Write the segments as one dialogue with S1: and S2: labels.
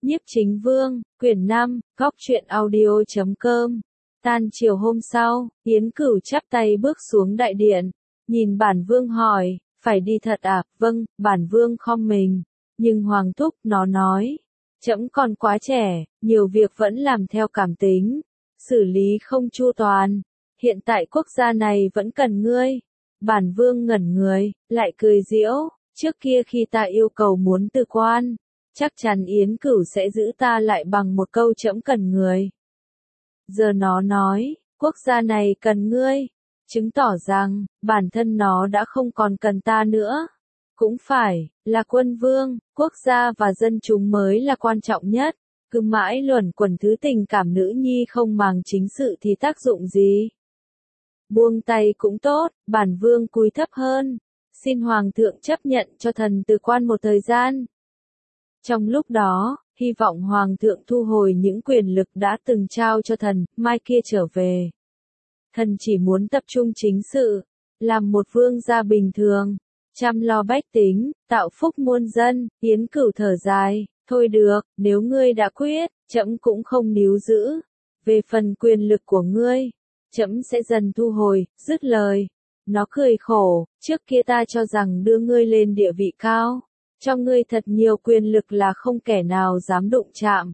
S1: Nhiếp Chính Vương, quyển 5, góc truyện audio.com. Tan chiều hôm sau, Yến Cửu chắp tay bước xuống đại điện, nhìn bản vương hỏi, phải đi thật à? Vâng, bản vương khom mình. Nhưng Hoàng thúc, nó nói, trẫm còn quá trẻ, nhiều việc vẫn làm theo cảm tính, xử lý không chu toàn. Hiện tại quốc gia này vẫn cần ngươi. Bản vương ngẩn người, lại cười giễu, trước kia khi ta yêu cầu muốn từ quan, chắc chắn Yến Cửu sẽ giữ ta lại bằng một câu trẫm cần người. Giờ nó nói, quốc gia này cần ngươi, chứng tỏ rằng, bản thân nó đã không còn cần ta nữa. Cũng phải, là quân vương, quốc gia và dân chúng mới là quan trọng nhất. Cứ mãi luẩn quẩn thứ tình cảm nữ nhi không màng chính sự thì tác dụng gì? Buông tay cũng tốt, bản vương cúi thấp hơn. Xin Hoàng thượng chấp nhận cho thần từ quan một thời gian. Trong lúc đó, hy vọng Hoàng thượng thu hồi những quyền lực đã từng trao cho thần, mai kia trở về. Thần chỉ muốn tập trung chính sự, làm một vương gia bình thường, chăm lo bách tính, tạo phúc muôn dân. Yến Cửu thở dài, thôi được, nếu ngươi đã quyết, trẫm cũng không níu giữ. Về phần quyền lực của ngươi, trẫm sẽ dần thu hồi. Dứt lời, nó cười khổ, trước kia ta cho rằng đưa ngươi lên địa vị cao, cho ngươi thật nhiều quyền lực là không kẻ nào dám đụng chạm,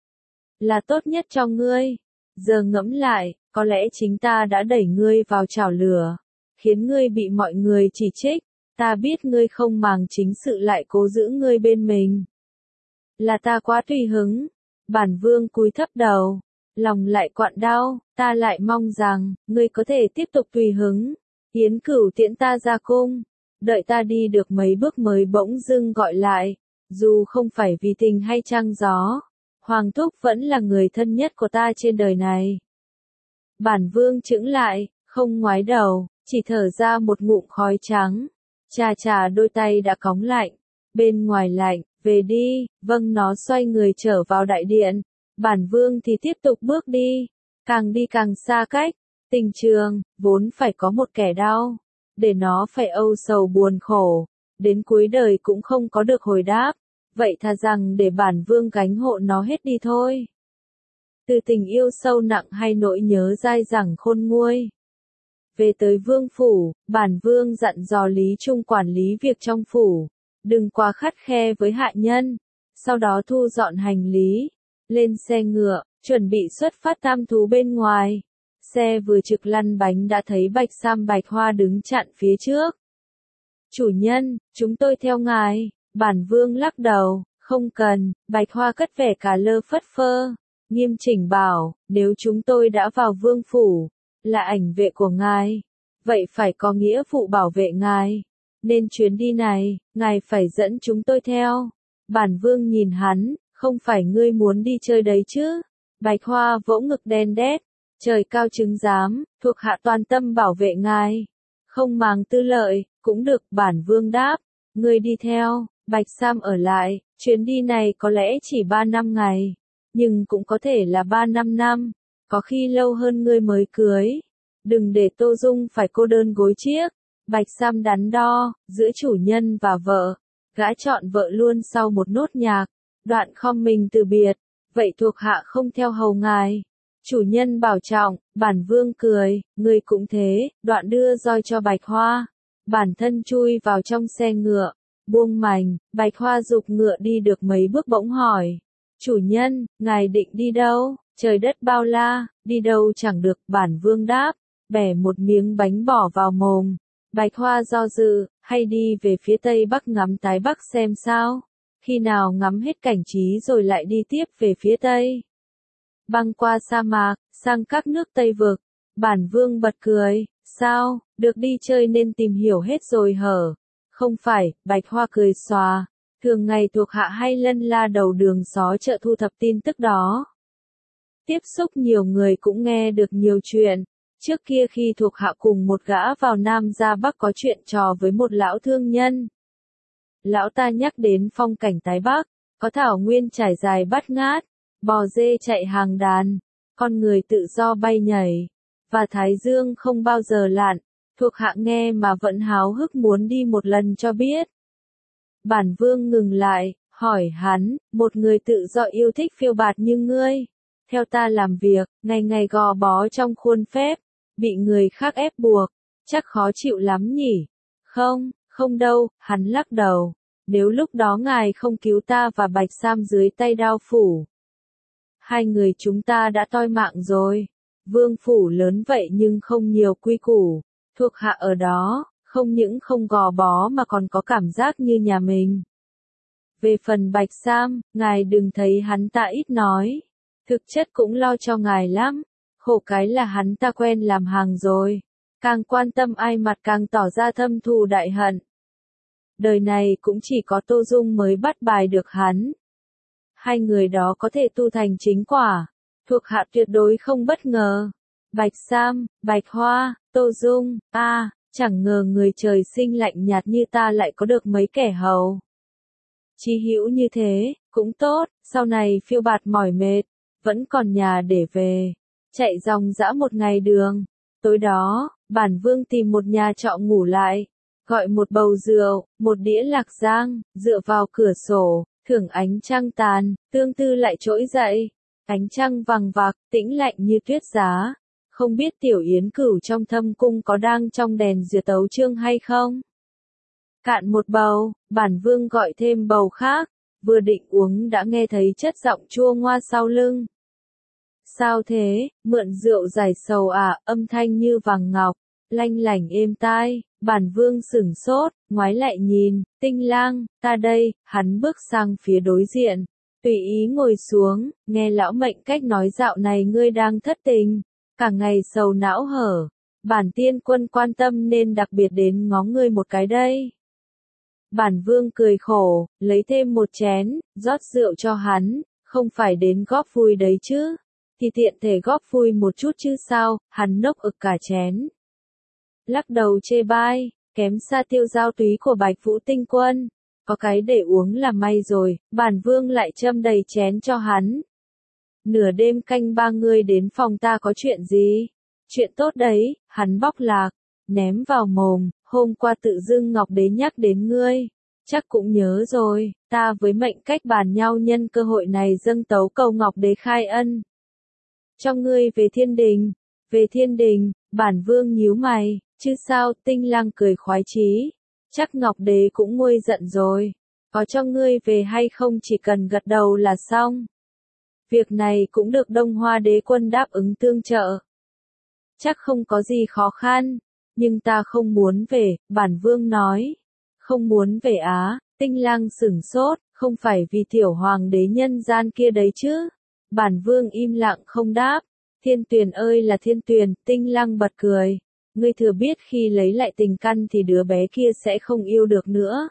S1: là tốt nhất cho ngươi. Giờ ngẫm lại, có lẽ chính ta đã đẩy ngươi vào chảo lửa, khiến ngươi bị mọi người chỉ trích. Ta biết ngươi không màng chính sự lại cố giữ ngươi bên mình. Là ta quá tùy hứng. Bản vương cúi thấp đầu, lòng lại quặn đau, ta lại mong rằng, ngươi có thể tiếp tục tùy hứng. Yến Cửu tiễn ta ra cung, đợi ta đi được mấy bước mới bỗng dưng gọi lại, dù không phải vì tình hay trăng gió, Hoàng thúc vẫn là người thân nhất của ta trên đời này. Bản vương chững lại, không ngoái đầu, chỉ thở ra một ngụm khói trắng, chà đôi tay đã cóng lạnh, bên ngoài lạnh, về đi. Vâng, nó xoay người trở vào đại điện, bản vương thì tiếp tục bước đi càng xa cách. Tình trường, vốn phải có một kẻ đau, để nó phải âu sầu buồn khổ, đến cuối đời cũng không có được hồi đáp, vậy thà rằng để bản vương gánh hộ nó hết đi thôi. Từ tình yêu sâu nặng hay nỗi nhớ dai dẳng khôn nguôi. Về tới vương phủ, bản vương dặn dò Lý Trung quản lý việc trong phủ, đừng quá khắt khe với hạ nhân, sau đó thu dọn hành lý, lên xe ngựa, chuẩn bị xuất phát tam thú bên ngoài. Xe vừa trực lăn bánh đã thấy Bạch Sam Bạch Hoa đứng chặn phía trước. Chủ nhân, chúng tôi theo ngài. Bản vương lắc đầu, không cần. Bạch Hoa cất vẻ cả lơ phất phơ, nghiêm chỉnh bảo, nếu chúng tôi đã vào vương phủ, là ảnh vệ của ngài, vậy phải có nghĩa vụ bảo vệ ngài, nên chuyến đi này, ngài phải dẫn chúng tôi theo. Bản vương nhìn hắn, không phải ngươi muốn đi chơi đấy chứ? Bạch Hoa vỗ ngực đen đét, trời cao chứng giám, thuộc hạ toàn tâm bảo vệ ngài, không màng tư lợi. Cũng được, bản vương đáp, ngươi đi theo. Bạch Sam ở lại, chuyến đi này có lẽ chỉ 3 năm ngày, nhưng cũng có thể là 3-5 năm, có khi lâu hơn. Ngươi mới cưới, đừng để Tô Dung phải cô đơn gối chiếc. Bạch Sam đắn đo, giữa chủ nhân và vợ, gã chọn vợ luôn sau một nốt nhạc, đoạn khom mình từ biệt, vậy thuộc hạ không theo hầu ngài. Chủ nhân bảo trọng. Bản vương cười, ngươi cũng thế, đoạn đưa roi cho Bạch Hoa, bản thân chui vào trong xe ngựa, buông mành. Bạch Hoa giục ngựa đi được mấy bước bỗng hỏi, chủ nhân, ngài định đi đâu? Trời đất bao la, đi đâu chẳng được. Bản vương đáp, bẻ một miếng bánh bỏ vào mồm. Bạch Hoa do dự, hay đi về phía tây bắc ngắm tái bắc xem sao? Khi nào ngắm hết cảnh trí rồi lại đi tiếp về phía tây, băng qua sa mạc, sang các nước Tây vực. Bản vương bật cười, sao, được đi chơi nên tìm hiểu hết rồi hở? Không phải. Bạch Hoa cười xòa, thường ngày thuộc hạ hay lân la đầu đường xó chợ thu thập tin tức đó. Tiếp xúc nhiều người cũng nghe được nhiều chuyện. Trước kia khi thuộc hạ cùng một gã vào Nam ra Bắc có chuyện trò với một lão thương nhân. Lão ta nhắc đến phong cảnh Tái Bắc, có thảo nguyên trải dài bát ngát, bò dê chạy hàng đàn, con người tự do bay nhảy, và thái dương không bao giờ lặn. Thuộc hạ nghe mà vẫn háo hức muốn đi một lần cho biết. Bản vương ngừng lại, hỏi hắn, một người tự do yêu thích phiêu bạt như ngươi, theo ta làm việc, ngày ngày gò bó trong khuôn phép, bị người khác ép buộc, chắc khó chịu lắm nhỉ? Không, không đâu, hắn lắc đầu. Nếu lúc đó ngài không cứu ta và Bạch Sam dưới tay đao phủ, hai người chúng ta đã toi mạng rồi. Vương phủ lớn vậy nhưng không nhiều quy củ, thuộc hạ ở đó, không những không gò bó mà còn có cảm giác như nhà mình. Về phần Bạch Sam, ngài đừng thấy hắn ta ít nói, thực chất cũng lo cho ngài lắm, khổ cái là hắn ta quen làm hàng rồi, càng quan tâm ai mặt càng tỏ ra thâm thù đại hận. Đời này cũng chỉ có Tô Dung mới bắt bài được hắn. Hai người đó có thể tu thành chính quả, thuộc hạ tuyệt đối không bất ngờ. Bạch Sam, Bạch Hoa, Tô Dung, chẳng ngờ người trời sinh lạnh nhạt như ta lại có được mấy kẻ hầu. Chí hữu như thế, cũng tốt, sau này phiêu bạt mỏi mệt, vẫn còn nhà để về, chạy dòng dã một ngày đường. Tối đó, bản vương tìm một nhà trọ ngủ lại, gọi một bầu rượu, một đĩa lạc giang, dựa vào cửa sổ, thưởng ánh trăng tàn, tương tư lại trỗi dậy. Ánh trăng vằng vặc, tĩnh lạnh như tuyết giá. Không biết Tiểu Yến Cửu trong Thâm Cung có đang trong đèn duyệt tấu chương hay không? Cạn một bầu, bản vương gọi thêm bầu khác, vừa định uống đã nghe thấy chất giọng chua ngoa sau lưng. Sao thế, mượn rượu giải sầu à, âm thanh như vàng ngọc, lanh lảnh êm tai, bản vương sửng sốt, ngoái lại nhìn, Tinh Lang, ta đây, hắn bước sang phía đối diện, tùy ý ngồi xuống, nghe lão mệnh cách nói dạo này ngươi đang thất tình, cả ngày sầu não hở, bản tiên quân quan tâm nên đặc biệt đến ngó ngươi một cái đây. Bản vương cười khổ, lấy thêm một chén, rót rượu cho hắn, không phải đến góp vui đấy chứ, thì tiện thể góp vui một chút chứ sao, hắn nốc ực cả chén. Lắc đầu chê bai, kém xa tiêu giao túy của Bạch Vũ tinh quân, có cái để uống là may rồi, bản vương lại châm đầy chén cho hắn. Nửa đêm canh ba ngươi đến phòng ta có chuyện gì? Chuyện tốt đấy, hắn bóc lạc, ném vào mồm, hôm qua tự dưng Ngọc Đế nhắc đến ngươi, chắc cũng nhớ rồi, ta với mệnh cách bàn nhau nhân cơ hội này dâng tấu cầu Ngọc Đế khai ân. Cho ngươi về thiên đình, bản vương nhíu mày, chứ sao, Tinh Lang cười khoái chí, chắc Ngọc Đế cũng nguôi giận rồi, có cho ngươi về hay không chỉ cần gật đầu là xong. Việc này cũng được Đông Hoa Đế quân đáp ứng tương trợ. Chắc không có gì khó khăn, nhưng ta không muốn về, bản vương nói. Không muốn về á, Tinh Lang sửng sốt, không phải vì tiểu hoàng đế nhân gian kia đấy chứ. Bản vương im lặng không đáp. Thiên Tuyền ơi là Thiên Tuyền, Tinh Lang bật cười. Ngươi thừa biết khi lấy lại tình căn thì đứa bé kia sẽ không yêu được nữa.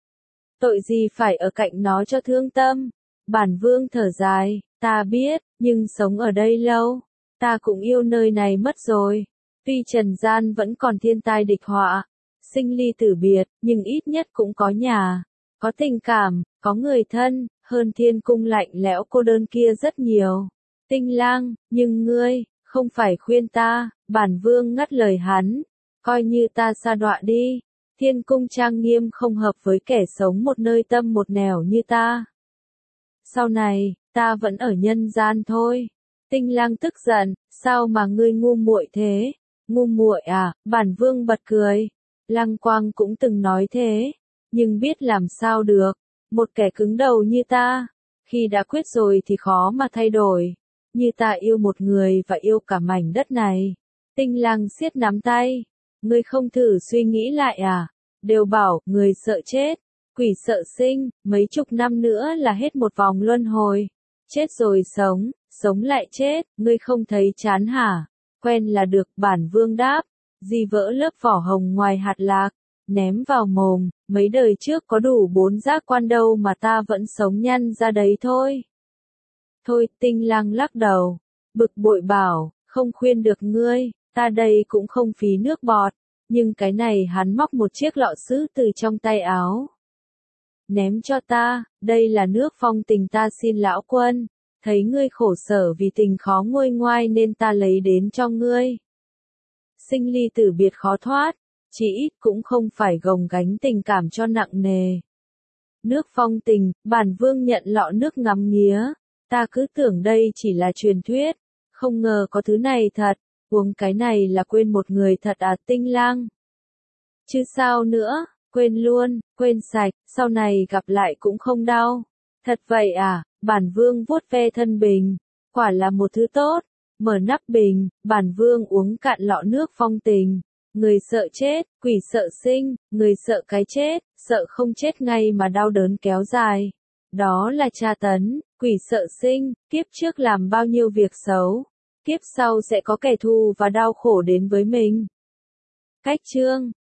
S1: Tội gì phải ở cạnh nó cho thương tâm. Bản vương thở dài, ta biết, nhưng sống ở đây lâu, ta cũng yêu nơi này mất rồi. Tuy trần gian vẫn còn thiên tai địch họa, sinh ly tử biệt, nhưng ít nhất cũng có nhà, có tình cảm, có người thân, hơn thiên cung lạnh lẽo cô đơn kia rất nhiều. Tinh Lang, nhưng ngươi, không phải khuyên ta, bản vương ngắt lời hắn, coi như ta sa đọa đi, thiên cung trang nghiêm không hợp với kẻ sống một nơi tâm một nẻo như ta. Sau này, ta vẫn ở nhân gian thôi. Tinh Lang tức giận, sao mà ngươi ngu muội thế? Ngu muội à, bản vương bật cười. Lăng Quang cũng từng nói thế, nhưng biết làm sao được, một kẻ cứng đầu như ta, khi đã quyết rồi thì khó mà thay đổi, như ta yêu một người và yêu cả mảnh đất này. Tinh Lang siết nắm tay, ngươi không thử suy nghĩ lại à, đều bảo, người sợ chết, quỷ sợ sinh, mấy chục năm nữa là hết một vòng luân hồi, chết rồi sống, sống lại chết, ngươi không thấy chán hả? Quen là được, bản vương đáp. Gì vỡ lớp vỏ hồng ngoài hạt lạc, ném vào mồm, mấy đời trước có đủ 4 giác quan đâu mà ta vẫn sống nhăn ra đấy thôi. Thôi, Tinh Lang lắc đầu, bực bội bảo, không khuyên được ngươi, ta đây cũng không phí nước bọt, nhưng cái này hắn móc một chiếc lọ sứ từ trong tay áo. Ném cho ta, đây là nước phong tình ta xin lão quân, thấy ngươi khổ sở vì tình khó nguôi ngoai nên ta lấy đến cho ngươi. Sinh ly tử biệt khó thoát, chỉ ít cũng không phải gồng gánh tình cảm cho nặng nề. Nước phong tình, bản vương nhận lọ nước ngắm nghía. Ta cứ tưởng đây chỉ là truyền thuyết, không ngờ có thứ này thật, uống cái này là quên một người thật à Tinh Lang. Chứ sao nữa, quên luôn, quên sạch, sau này gặp lại cũng không đau. Thật vậy à, bản vương vuốt ve thân bình, quả là một thứ tốt. Mở nắp bình, bản vương uống cạn lọ nước phong tình. Người sợ chết, quỷ sợ sinh, người sợ cái chết, sợ không chết ngay mà đau đớn kéo dài. Đó là tra tấn, quỷ sợ sinh, kiếp trước làm bao nhiêu việc xấu, kiếp sau sẽ có kẻ thù và đau khổ đến với mình. Cách chương